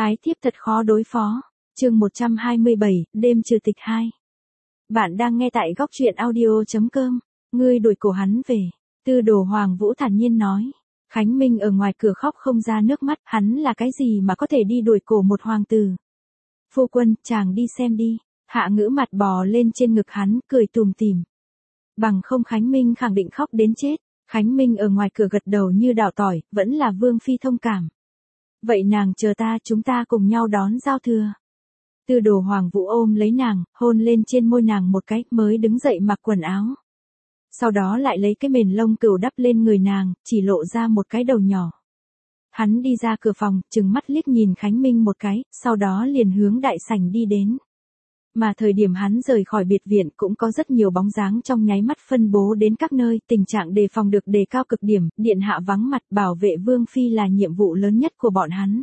Ái thiếp thật khó đối phó. Chương 127, đêm trừ tịch 2. Bạn đang nghe tại góc truyện audio.com. Ngươi đuổi cổ hắn về. Tư Đồ Hoàng Vũ thản nhiên nói. Khánh Minh ở ngoài cửa khóc không ra nước mắt, hắn là cái gì mà có thể đi đuổi cổ một hoàng tử. Phu quân, chàng đi xem đi. Hạ Ngữ mặt bò lên trên ngực hắn, cười tùm tìm. Bằng không Khánh Minh khẳng định khóc đến chết. Khánh Minh ở ngoài cửa gật đầu như đào tỏi, vẫn là Vương Phi thông cảm. Vậy nàng chờ ta, chúng ta cùng nhau đón giao thừa. Tư Đồ Hoàng Vũ ôm lấy nàng, hôn lên trên môi nàng một cái, mới đứng dậy mặc quần áo. Sau đó lại lấy cái mền lông cừu đắp lên người nàng, chỉ lộ ra một cái đầu nhỏ. Hắn đi ra cửa phòng, trừng mắt liếc nhìn Khánh Minh một cái, sau đó liền hướng đại sảnh đi đến. Mà thời điểm hắn rời khỏi biệt viện cũng có rất nhiều bóng dáng trong nháy mắt phân bố đến các nơi, tình trạng đề phòng được đề cao cực điểm, điện hạ vắng mặt, bảo vệ Vương Phi là nhiệm vụ lớn nhất của bọn hắn.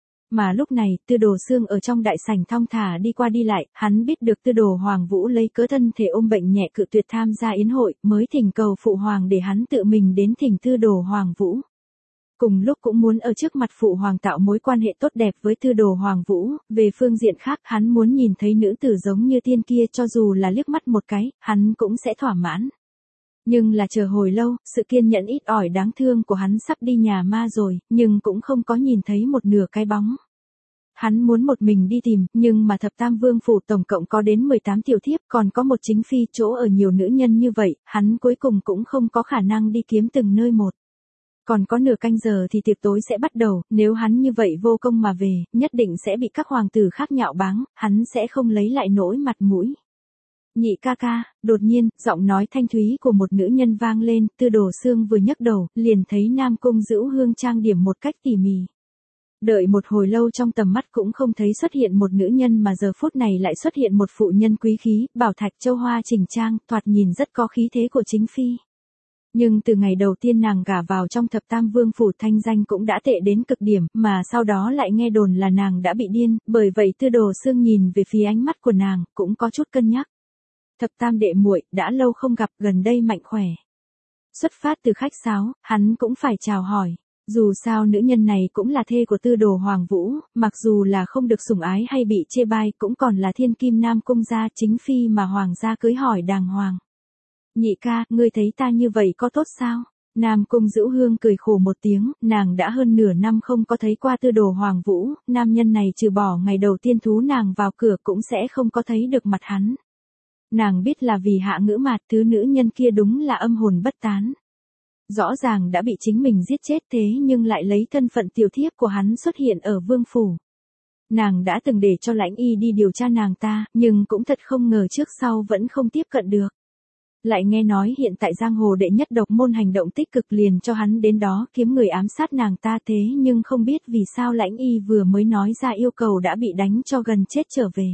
Mà lúc này, Tư Đồ Xương ở trong đại sảnh thong thả đi qua đi lại, hắn biết được Tư Đồ Hoàng Vũ lấy cớ thân thể ôm bệnh nhẹ cự tuyệt tham gia yến hội, mới thỉnh cầu phụ hoàng để hắn tự mình đến thỉnh Tư Đồ Hoàng Vũ. Cùng lúc cũng muốn ở trước mặt phụ hoàng tạo mối quan hệ tốt đẹp với Tư Đồ Hoàng Vũ, về phương diện khác hắn muốn nhìn thấy nữ tử giống như tiên kia cho dù là liếc mắt một cái, hắn cũng sẽ thỏa mãn. Nhưng là chờ hồi lâu, sự kiên nhẫn ít ỏi đáng thương của hắn sắp đi nhà ma rồi, nhưng cũng không có nhìn thấy một nửa cái bóng. Hắn muốn một mình đi tìm, nhưng mà Thập Tam Vương phủ tổng cộng có đến 18 tiểu thiếp, còn có một chính phi chỗ ở nhiều nữ nhân như vậy, hắn cuối cùng cũng không có khả năng đi kiếm từng nơi một. Còn có nửa canh giờ thì tiệc tối sẽ bắt đầu, nếu hắn như vậy vô công mà về, nhất định sẽ bị các hoàng tử khác nhạo báng, hắn sẽ không lấy lại nỗi mặt mũi. Nhị ca ca, đột nhiên, giọng nói thanh thúy của một nữ nhân vang lên, Tư Đồ Xương vừa nhấc đầu, liền thấy Nam Cung Dữu Hương trang điểm một cách tỉ mỉ. Đợi một hồi lâu trong tầm mắt cũng không thấy xuất hiện một nữ nhân mà giờ phút này lại xuất hiện một phụ nhân quý khí, bảo thạch châu hoa chỉnh trang, thoạt nhìn rất có khí thế của chính phi. Nhưng từ ngày đầu tiên nàng gả vào trong Thập Tam Vương phủ thanh danh cũng đã tệ đến cực điểm, mà sau đó lại nghe đồn là nàng đã bị điên, bởi vậy Tư Đồ Xương nhìn về phía ánh mắt của nàng, cũng có chút cân nhắc. Thập Tam đệ muội đã lâu không gặp, gần đây mạnh khỏe. Xuất phát từ khách sáo, hắn cũng phải chào hỏi. Dù sao nữ nhân này cũng là thê của Tư Đồ Hoàng Vũ, mặc dù là không được sủng ái hay bị chê bai cũng còn là thiên kim Nam Cung gia chính phi mà hoàng gia cưới hỏi đàng hoàng. Nhị ca, ngươi thấy ta như vậy có tốt sao? Nam Cung Dữu Hương cười khổ một tiếng, nàng đã hơn nửa năm không có thấy qua Tư Đồ Hoàng Vũ, nam nhân này trừ bỏ ngày đầu tiên thú nàng vào cửa cũng sẽ không có thấy được mặt hắn. Nàng biết là vì Hạ Ngữ Mạt, thứ nữ nhân kia đúng là âm hồn bất tán. Rõ ràng đã bị chính mình giết chết thế nhưng lại lấy thân phận tiểu thiếp của hắn xuất hiện ở vương phủ. Nàng đã từng để cho Lãnh Y đi điều tra nàng ta, nhưng cũng thật không ngờ trước sau vẫn không tiếp cận được. Lại nghe nói hiện tại giang hồ đệ nhất độc môn hành động tích cực liền cho hắn đến đó kiếm người ám sát nàng ta thế nhưng không biết vì sao Lãnh Y vừa mới nói ra yêu cầu đã bị đánh cho gần chết trở về.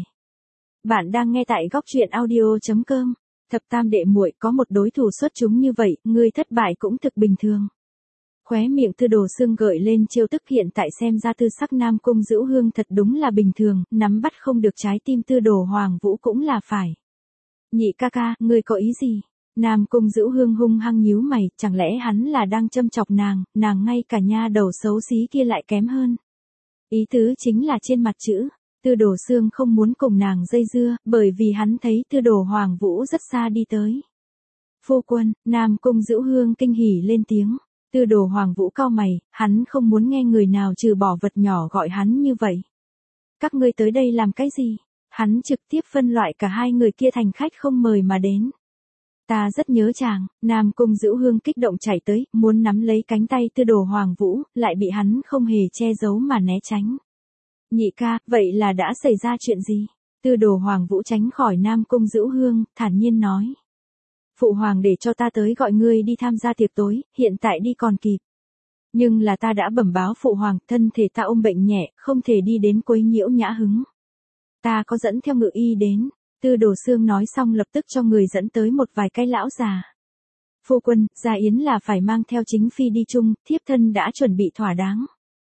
Bạn đang nghe tại góc truyện audio.com. Thập Tam đệ muội có một đối thủ xuất chúng như vậy, ngươi thất bại cũng thực bình thường. Khóe miệng Tư Đồ Xương gợi lên trêu tức, hiện tại xem ra tư sắc Nam Cung Dữu Hương thật đúng là bình thường, nắm bắt không được trái tim Tư Đồ Hoàng Vũ cũng là phải. Nhị ca ca, ngươi có ý gì? Nam Cung Dữu Hương hung hăng nhíu mày, chẳng lẽ hắn là đang châm chọc nàng ngay cả nha đầu xấu xí kia lại kém hơn. Ý tứ chính là trên mặt chữ. Tư Đồ Xương không muốn cùng nàng dây dưa, bởi vì hắn thấy Tư Đồ Hoàng Vũ rất xa đi tới. Phu quân, Nam Cung Dữu Hương kinh hỉ lên tiếng. Tư Đồ Hoàng Vũ cau mày, hắn không muốn nghe người nào trừ bỏ vật nhỏ gọi hắn như vậy. Các ngươi tới đây làm cái gì? Hắn trực tiếp phân loại cả hai người kia thành khách không mời mà đến. Ta rất nhớ chàng, Nam Cung Dữu Hương kích động chạy tới, muốn nắm lấy cánh tay Tư Đồ Hoàng Vũ, lại bị hắn không hề che giấu mà né tránh. Nhị ca, vậy là đã xảy ra chuyện gì? Tư Đồ Hoàng Vũ tránh khỏi Nam Cung Dữu Hương, thản nhiên nói. Phụ hoàng để cho ta tới gọi ngươi đi tham gia tiệc tối, hiện tại đi còn kịp. Nhưng là ta đã bẩm báo phụ hoàng, thân thể ta ôm bệnh nhẹ, không thể đi đến quấy nhiễu nhã hứng. Ta có dẫn theo ngự y đến. Tư Đồ Xương nói xong lập tức cho người dẫn tới một vài cái lão già. Phu quân, gia yến là phải mang theo chính phi đi chung, thiếp thân đã chuẩn bị thỏa đáng.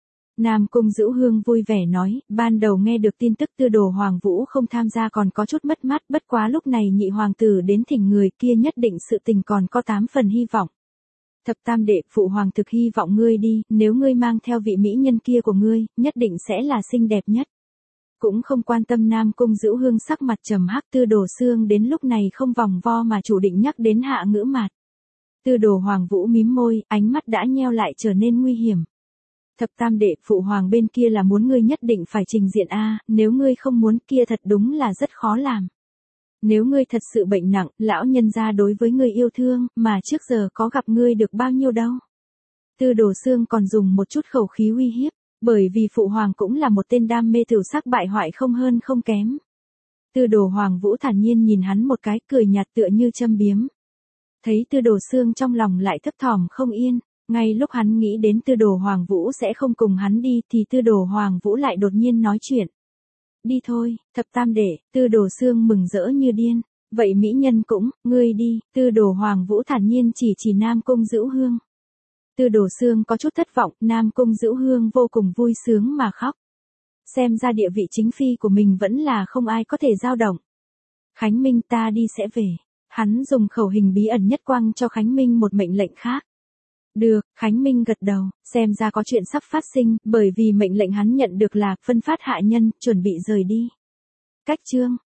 Nam Cung Dữu Hương vui vẻ nói, ban đầu nghe được tin tức Tư Đồ Hoàng Vũ không tham gia còn có chút mất mát, bất quá lúc này nhị hoàng tử đến thỉnh người kia nhất định sự tình còn có 8 phần hy vọng. Thập tam đệ, phụ hoàng thực hy vọng ngươi đi, nếu ngươi mang theo vị mỹ nhân kia của ngươi, nhất định sẽ là xinh đẹp nhất. Cũng không quan tâm Nam Cung Dữu Hương sắc mặt trầm hắc. Tư Đồ Xương đến lúc này không vòng vo mà chủ định nhắc đến Hạ Ngữ Mạt. Tư Đồ Hoàng Vũ mím môi, ánh mắt đã nheo lại trở nên nguy hiểm. Thập tam đệ, phụ hoàng bên kia là muốn ngươi nhất định phải trình diện a, nếu ngươi không muốn kia thật đúng là rất khó làm. Nếu ngươi thật sự bệnh nặng, lão nhân gia đối với ngươi yêu thương, mà trước giờ có gặp ngươi được bao nhiêu đâu. Tư Đồ Xương còn dùng một chút khẩu khí uy hiếp, bởi vì phụ hoàng cũng là một tên đam mê tửu sắc bại hoại không hơn không kém. Tư Đồ Hoàng Vũ thản nhiên nhìn hắn một cái, cười nhạt tựa như châm biếm. Thấy Tư Đồ Xương trong lòng lại thấp thỏm không yên, ngay lúc hắn nghĩ đến Tư Đồ Hoàng Vũ sẽ không cùng hắn đi thì Tư Đồ Hoàng Vũ lại đột nhiên nói chuyện. Đi thôi, thập tam đệ. Tư Đồ Xương mừng rỡ như điên. Vậy mỹ nhân cũng, ngươi đi. Tư Đồ Hoàng Vũ thản nhiên chỉ Nam Cung Dữu Hương. Tư Đồ Xương có chút thất vọng, Nam Cung Dữu Hương vô cùng vui sướng mà khóc. Xem ra địa vị chính phi của mình vẫn là không ai có thể dao động. Khánh Minh, ta đi sẽ về. Hắn dùng khẩu hình bí ẩn nhất quăng cho Khánh Minh một mệnh lệnh khác. Được, Khánh Minh gật đầu, xem ra có chuyện sắp phát sinh, bởi vì mệnh lệnh hắn nhận được là phân phát hạ nhân, chuẩn bị rời đi. Cách chương